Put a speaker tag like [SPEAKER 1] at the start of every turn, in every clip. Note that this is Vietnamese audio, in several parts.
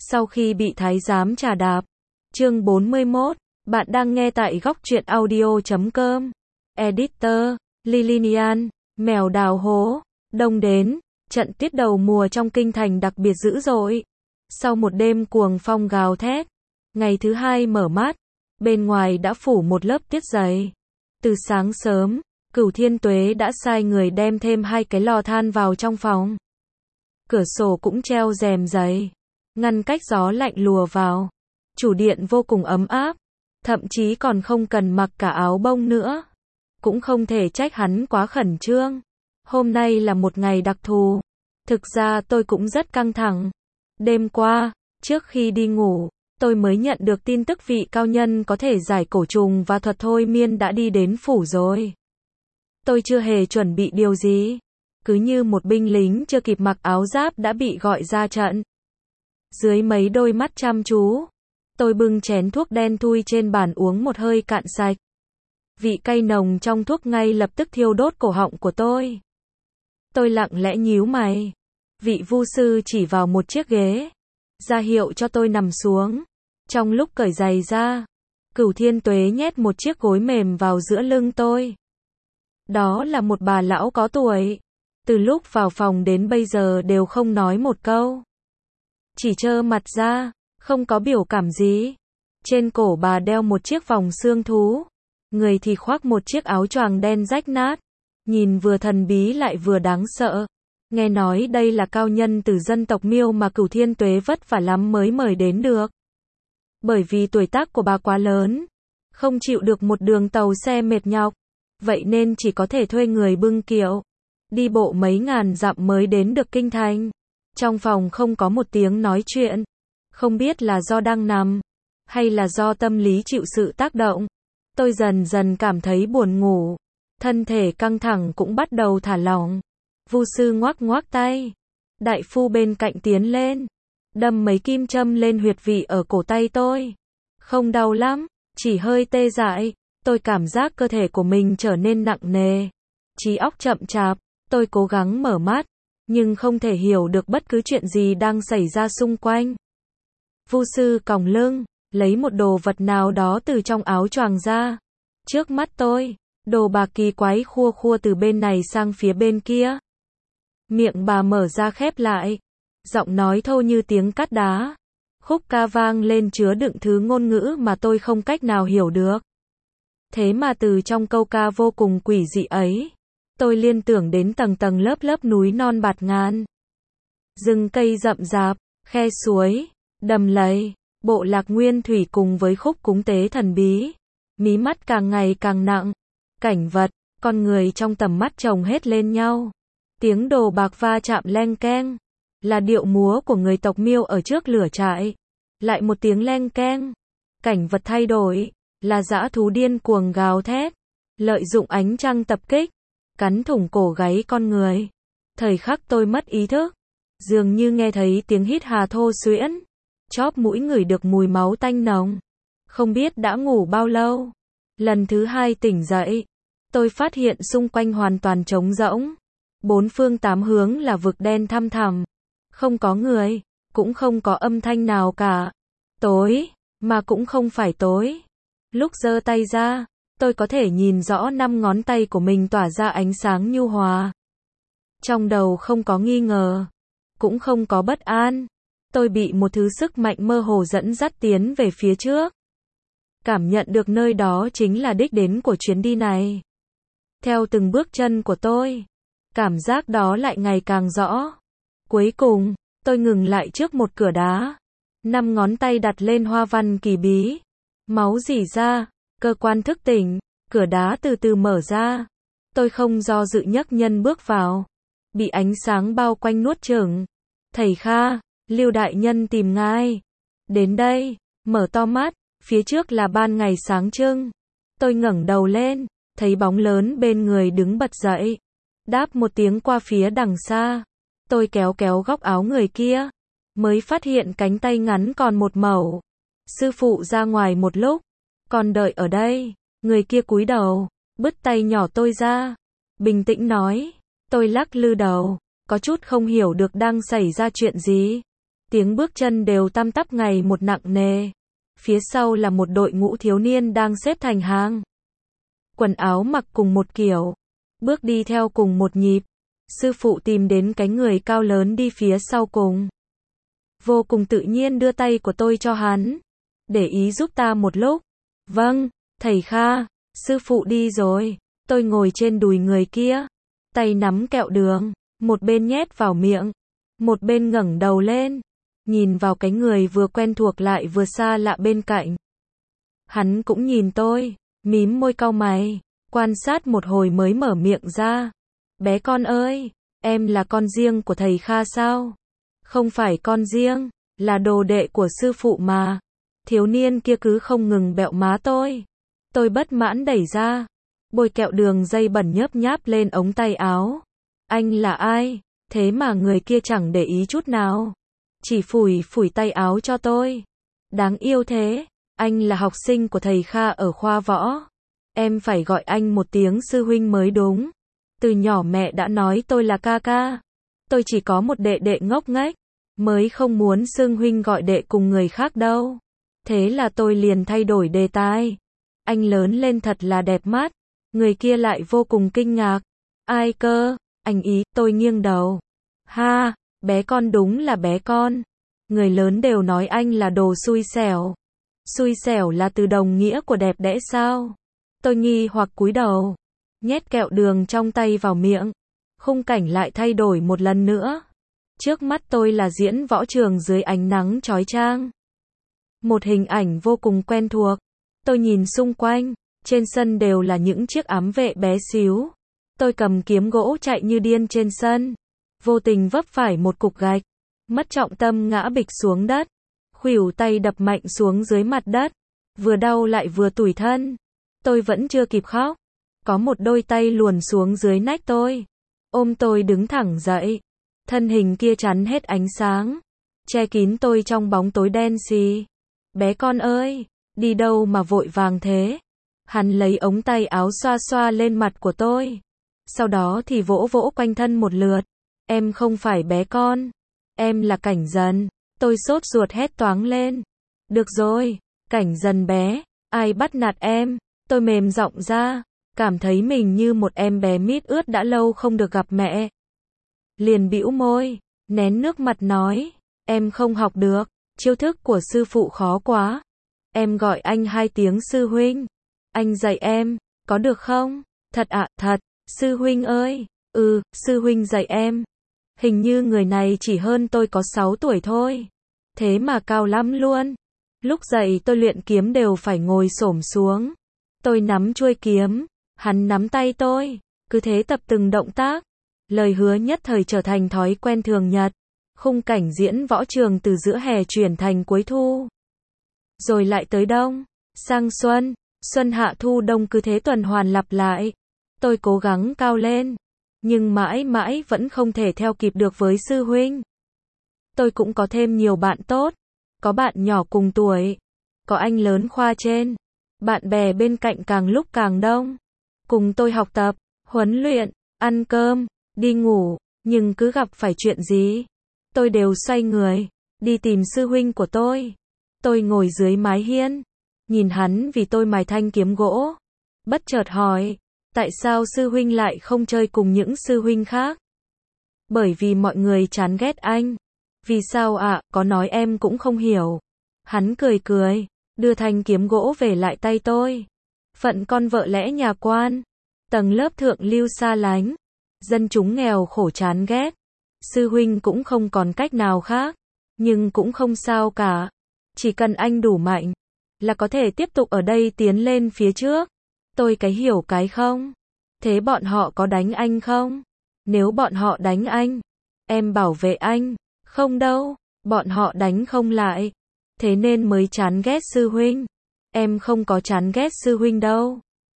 [SPEAKER 1] Sau khi bị thái giám trà đạp. Chương 41, bạn đang nghe tại góc truyện audio.com. Editor, Lilinian, mèo đào hố, đông đến, trận tuyết đầu mùa trong kinh thành đặc biệt dữ dội. Sau một đêm cuồng phong gào thét, ngày thứ hai mở mắt, bên ngoài đã phủ một lớp tuyết dày. Từ sáng sớm, Cửu Thiên Tuế đã sai người đem thêm 2 cái lò than vào trong phòng. Cửa sổ cũng treo rèm dày, ngăn cách gió lạnh lùa vào. Chủ điện vô cùng ấm áp, thậm chí còn không cần mặc cả áo bông nữa. Cũng không thể trách hắn quá khẩn trương. Hôm nay là một ngày đặc thù. Thực ra tôi cũng rất căng thẳng. Đêm qua, trước khi đi ngủ, tôi mới nhận được tin tức vị cao nhân có thể giải cổ trùng và thuật thôi miên đã đi đến phủ rồi. Tôi chưa hề chuẩn bị điều gì. Cứ như một binh lính chưa kịp mặc áo giáp đã bị gọi ra trận. Dưới mấy đôi mắt chăm chú, tôi bưng chén thuốc đen thui trên bàn uống một hơi cạn sạch. Vị cay nồng trong thuốc ngay lập tức thiêu đốt cổ họng của tôi. Tôi lặng lẽ nhíu mày. Vị vu sư chỉ vào một chiếc ghế, ra hiệu cho tôi nằm xuống. Trong lúc cởi giày ra, Cửu Thiên Tuế nhét một chiếc gối mềm vào giữa lưng tôi. Đó là một bà lão có tuổi. Từ lúc vào phòng đến bây giờ đều không nói một câu. Chỉ trơ mặt ra, không có biểu cảm gì. Trên cổ bà đeo một chiếc vòng xương thú. Người thì khoác một chiếc áo choàng đen rách nát. Nhìn vừa thần bí lại vừa đáng sợ. Nghe nói đây là cao nhân từ dân tộc Miêu mà Cửu Thiên Tuế vất vả lắm mới mời đến được. Bởi vì tuổi tác của bà quá lớn, không chịu được một đường tàu xe mệt nhọc. Vậy nên chỉ có thể thuê người bưng kiệu. Đi bộ mấy ngàn dặm mới đến được kinh thành. Trong phòng không có một tiếng nói chuyện. Không biết là do đang nằm, hay là do tâm lý chịu sự tác động. Tôi dần dần cảm thấy buồn ngủ. Thân thể căng thẳng cũng bắt đầu thả lỏng. Vu sư ngoác ngoác tay. Đại phu bên cạnh tiến lên, đâm mấy kim châm lên huyệt vị ở cổ tay tôi. Không đau lắm, chỉ hơi tê dại. Tôi cảm giác cơ thể của mình trở nên nặng nề. Trí óc chậm chạp. Tôi cố gắng mở mắt, nhưng không thể hiểu được bất cứ chuyện gì đang xảy ra xung quanh. Vu sư còng lưng, lấy một đồ vật nào đó từ trong áo choàng ra. Trước mắt tôi, đồ bạc kỳ quái khua khua từ bên này sang phía bên kia. Miệng bà mở ra khép lại. Giọng nói thô như tiếng cắt đá. Khúc ca vang lên chứa đựng thứ ngôn ngữ mà tôi không cách nào hiểu được. Thế mà từ trong câu ca vô cùng quỷ dị ấy, tôi liên tưởng đến tầng tầng lớp lớp núi non bạt ngàn. Rừng cây rậm rạp, khe suối, đầm lầy, bộ lạc nguyên thủy cùng với khúc cúng tế thần bí. Mí mắt càng ngày càng nặng. Cảnh vật, con người trong tầm mắt chồng hết lên nhau. Tiếng đồ bạc va chạm leng keng. Là điệu múa của người tộc Miêu ở trước lửa trại. Lại một tiếng leng keng. Cảnh vật thay đổi. Là dã thú điên cuồng gào thét. Lợi dụng ánh trăng tập kích. Cắn thủng cổ gáy con người. Thời khắc tôi mất ý thức. Dường như nghe thấy tiếng hít hà thô xuyễn. Chóp mũi ngửi được mùi máu tanh nồng. Không biết đã ngủ bao lâu. Lần thứ 2 tỉnh dậy. Tôi phát hiện xung quanh hoàn toàn trống rỗng. 4 phương 8 hướng là vực đen thăm thẳm. Không có người. Cũng không có âm thanh nào cả. Tối. Mà cũng không phải tối. Lúc giơ tay ra, tôi có thể nhìn rõ 5 ngón tay của mình tỏa ra ánh sáng nhu hòa. Trong đầu không có nghi ngờ. Cũng không có bất an. Tôi bị một thứ sức mạnh mơ hồ dẫn dắt tiến về phía trước. Cảm nhận được nơi đó chính là đích đến của chuyến đi này. Theo từng bước chân của tôi, cảm giác đó lại ngày càng rõ. Cuối cùng, tôi ngừng lại trước một cửa đá. 5 ngón tay đặt lên hoa văn kỳ bí. Máu rỉ ra, cơ quan thức tỉnh, cửa đá từ từ mở ra. Tôi không do dự nhấc chân bước vào. Bị ánh sáng bao quanh nuốt chửng. Thầy Kha, Lưu đại nhân tìm ngài. Đến đây, mở to mắt, phía trước là ban ngày sáng trưng. Tôi ngẩng đầu lên, thấy bóng lớn bên người đứng bật dậy. Đáp một tiếng qua phía đằng xa. Tôi kéo kéo góc áo người kia. Mới phát hiện cánh tay ngắn còn một mẩu. Sư phụ ra ngoài một lúc. Còn đợi ở đây. Người kia cúi đầu, bứt tay nhỏ tôi ra. Bình tĩnh nói. Tôi lắc lư đầu. Có chút không hiểu được đang xảy ra chuyện gì. Tiếng bước chân đều tăm tắp ngày một nặng nề. Phía sau là một đội ngũ thiếu niên đang xếp thành hàng. Quần áo mặc cùng một kiểu, bước đi theo cùng một nhịp. Sư phụ tìm đến cái người cao lớn đi phía sau cùng. Vô cùng tự nhiên đưa tay của tôi cho hắn. Để ý giúp ta một lúc. Vâng, thầy Kha, sư phụ đi rồi. Tôi ngồi trên đùi người kia, tay nắm kẹo đường, một bên nhét vào miệng, một bên ngẩng đầu lên, nhìn vào cái người vừa quen thuộc lại vừa xa lạ bên cạnh. Hắn cũng nhìn tôi, mím môi cau mày, quan sát một hồi mới mở miệng ra. Bé con ơi, em là con riêng của thầy Kha sao? Không phải con riêng, là đồ đệ của sư phụ mà. Thiếu niên kia cứ không ngừng bẹo má tôi. Tôi bất mãn đẩy ra, bôi kẹo đường dây bẩn nhớp nháp lên ống tay áo. Anh là ai? Thế mà người kia chẳng để ý chút nào. Chỉ phủi phủi tay áo cho tôi. Đáng yêu thế. Anh là học sinh của thầy Kha ở khoa võ. Em phải gọi anh một tiếng sư huynh mới đúng. Từ nhỏ mẹ đã nói tôi là ca ca. Tôi chỉ có một đệ đệ ngốc nghếch, mới không muốn xưng huynh gọi đệ cùng người khác đâu. Thế là tôi liền thay đổi đề tài. Anh lớn lên thật là đẹp mắt. Người kia lại vô cùng kinh ngạc. Ai cơ? Anh ý, tôi nghiêng đầu. Ha, bé con đúng là bé con. Người lớn đều nói anh là đồ xui xẻo. Xui xẻo là từ đồng nghĩa của đẹp đẽ sao? Tôi nghi hoặc cúi đầu, nhét kẹo đường trong tay vào miệng. Khung cảnh lại thay đổi một lần nữa. Trước mắt tôi là diễn võ trường dưới ánh nắng chói chang. Một hình ảnh vô cùng quen thuộc. Tôi nhìn xung quanh, trên sân đều là những chiếc ám vệ bé xíu. Tôi cầm kiếm gỗ chạy như điên trên sân, vô tình vấp phải một cục gạch, mất trọng tâm ngã bịch xuống đất, khuỷu tay đập mạnh xuống dưới mặt đất, vừa đau lại vừa tủi thân. Tôi vẫn chưa kịp khóc, có một đôi tay luồn xuống dưới nách tôi, ôm tôi đứng thẳng dậy. Thân hình kia chắn hết ánh sáng, che kín tôi trong bóng tối đen xì. Bé con ơi, đi đâu mà vội vàng thế? Hắn lấy ống tay áo xoa xoa lên mặt của tôi. Sau đó thì vỗ vỗ quanh thân một lượt. Em không phải bé con. Em là Cảnh Dần. Tôi sốt ruột hét toáng lên. Được rồi, Cảnh Dần bé. Ai bắt nạt em? Tôi mềm giọng ra. Cảm thấy mình như một em bé mít ướt đã lâu không được gặp mẹ. Liền bĩu môi, nén nước mặt nói. Em không học được. Chiêu thức của sư phụ khó quá. Em gọi anh 2 tiếng sư huynh. Anh dạy em, có được không? Thật ạ, thật. Sư huynh ơi, sư huynh dạy em. Hình như người này chỉ hơn tôi có 6 tuổi thôi. Thế mà cao lắm luôn. Lúc dạy tôi luyện kiếm đều phải ngồi xổm xuống. Tôi nắm chuôi kiếm, hắn nắm tay tôi. Cứ thế tập từng động tác. Lời hứa nhất thời trở thành thói quen thường nhật. Khung cảnh diễn võ trường từ giữa hè chuyển thành cuối thu. Rồi lại tới đông, sang xuân, xuân hạ thu đông cứ thế tuần hoàn lặp lại. Tôi cố gắng cao lên, nhưng mãi mãi vẫn không thể theo kịp được với sư huynh. Tôi cũng có thêm nhiều bạn tốt, có bạn nhỏ cùng tuổi, có anh lớn khoa trên, bạn bè bên cạnh càng lúc càng đông. Cùng tôi học tập, huấn luyện, ăn cơm, đi ngủ, nhưng cứ gặp phải chuyện gì, tôi đều xoay người, đi tìm sư huynh của tôi. Tôi ngồi dưới mái hiên, nhìn hắn vì tôi mài thanh kiếm gỗ. Bất chợt hỏi, tại sao sư huynh lại không chơi cùng những sư huynh khác? Bởi vì mọi người chán ghét anh. Vì sao ạ? Có nói em cũng không hiểu. Hắn cười cười, đưa thanh kiếm gỗ về lại tay tôi. Phận con vợ lẽ nhà quan, tầng lớp thượng lưu xa lánh, dân chúng nghèo khổ chán ghét. Sư huynh cũng không còn cách nào khác, nhưng cũng không sao cả. Chỉ cần anh đủ mạnh, là có thể tiếp tục ở đây tiến lên phía trước. Tôi cái hiểu cái không. Thế bọn họ có đánh anh không? Nếu bọn họ đánh anh, em bảo vệ anh. Không đâu, bọn họ đánh không lại. Thế nên mới chán ghét sư huynh. Em không có chán ghét sư huynh đâu.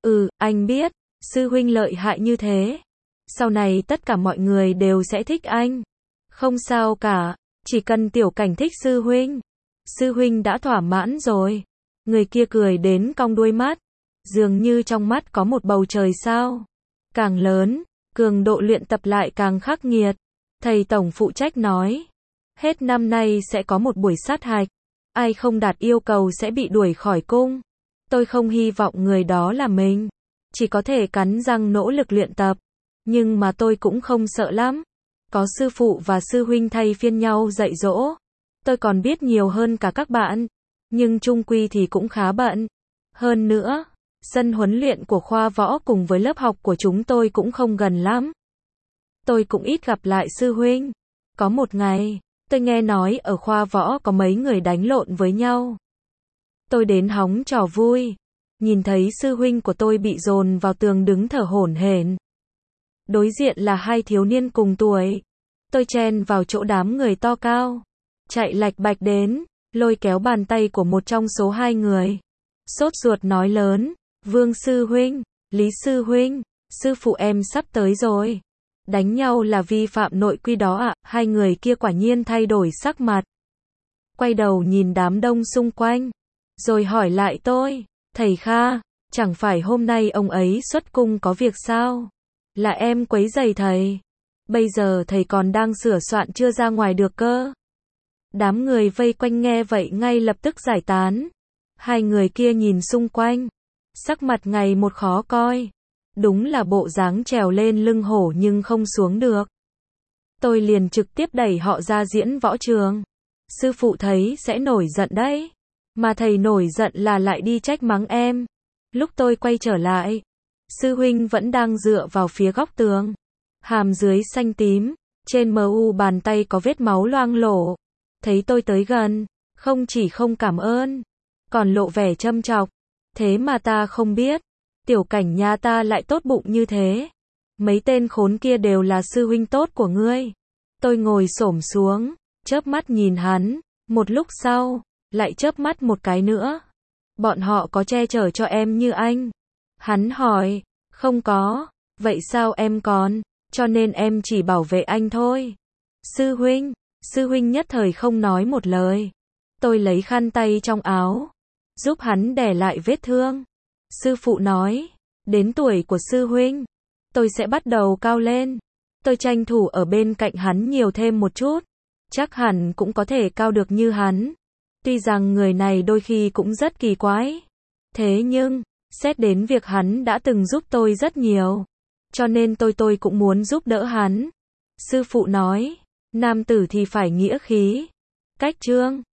[SPEAKER 1] Anh biết, sư huynh lợi hại như thế. Sau này tất cả mọi người đều sẽ thích anh. Không sao cả, chỉ cần Tiểu Cảnh thích sư huynh. Sư huynh đã thỏa mãn rồi. Người kia cười đến cong đuôi mắt. Dường như trong mắt có một bầu trời sao. Càng lớn, cường độ luyện tập lại càng khắc nghiệt. Thầy tổng phụ trách nói. Hết năm nay sẽ có một buổi sát hạch. Ai không đạt yêu cầu sẽ bị đuổi khỏi cung. Tôi không hy vọng người đó là mình. Chỉ có thể cắn răng nỗ lực luyện tập. Nhưng mà tôi cũng không sợ lắm. Có sư phụ và sư huynh thay phiên nhau dạy dỗ. Tôi còn biết nhiều hơn cả các bạn. Nhưng chung quy thì cũng khá bận. Hơn nữa, sân huấn luyện của khoa võ cùng với lớp học của chúng tôi cũng không gần lắm. Tôi cũng ít gặp lại sư huynh. Có một ngày, tôi nghe nói ở khoa võ có mấy người đánh lộn với nhau. Tôi đến hóng trò vui. Nhìn thấy sư huynh của tôi bị dồn vào tường đứng thở hổn hển. Đối diện là hai thiếu niên cùng tuổi. Tôi chen vào chỗ đám người to cao. Chạy lạch bạch đến, lôi kéo bàn tay của một trong số hai người. Sốt ruột nói lớn, Vương sư huynh, Lý sư huynh, sư phụ em sắp tới rồi. Đánh nhau là vi phạm nội quy đó ạ. Hai người kia quả nhiên thay đổi sắc mặt. Quay đầu nhìn đám đông xung quanh. Rồi hỏi lại tôi, thầy Kha, chẳng phải hôm nay ông ấy xuất cung có việc sao? Là em quấy rầy thầy. Bây giờ thầy còn đang sửa soạn chưa ra ngoài được cơ. Đám người vây quanh nghe vậy ngay lập tức giải tán. Hai người kia nhìn xung quanh. Sắc mặt ngày một khó coi. Đúng là bộ dáng trèo lên lưng hổ nhưng không xuống được. Tôi liền trực tiếp đẩy họ ra diễn võ trường. Sư phụ thấy sẽ nổi giận đấy. Mà thầy nổi giận là lại đi trách mắng em. Lúc tôi quay trở lại, sư huynh vẫn đang dựa vào phía góc tường. Hàm dưới xanh tím, trên mu bàn tay có vết máu loang lổ. Thấy tôi tới gần, không chỉ không cảm ơn, còn lộ vẻ châm chọc. Thế mà ta không biết, tiểu cảnh nhà ta lại tốt bụng như thế. Mấy tên khốn kia đều là sư huynh tốt của ngươi. Tôi ngồi xổm xuống, chớp mắt nhìn hắn, một lúc sau, lại chớp mắt một cái nữa. Bọn họ có che chở cho em như anh? Hắn hỏi, không có, vậy sao em còn? Cho nên em chỉ bảo vệ anh thôi. Sư huynh nhất thời không nói một lời. Tôi lấy khăn tay trong áo, giúp hắn đè lại vết thương. Sư phụ nói, đến tuổi của sư huynh, tôi sẽ bắt đầu cao lên. Tôi tranh thủ ở bên cạnh hắn nhiều thêm một chút. Chắc hẳn cũng có thể cao được như hắn. Tuy rằng người này đôi khi cũng rất kỳ quái. Thế nhưng, xét đến việc hắn đã từng giúp tôi rất nhiều. Cho nên tôi cũng muốn giúp đỡ hắn. Sư phụ nói, nam tử thì phải nghĩa khí. Cách chương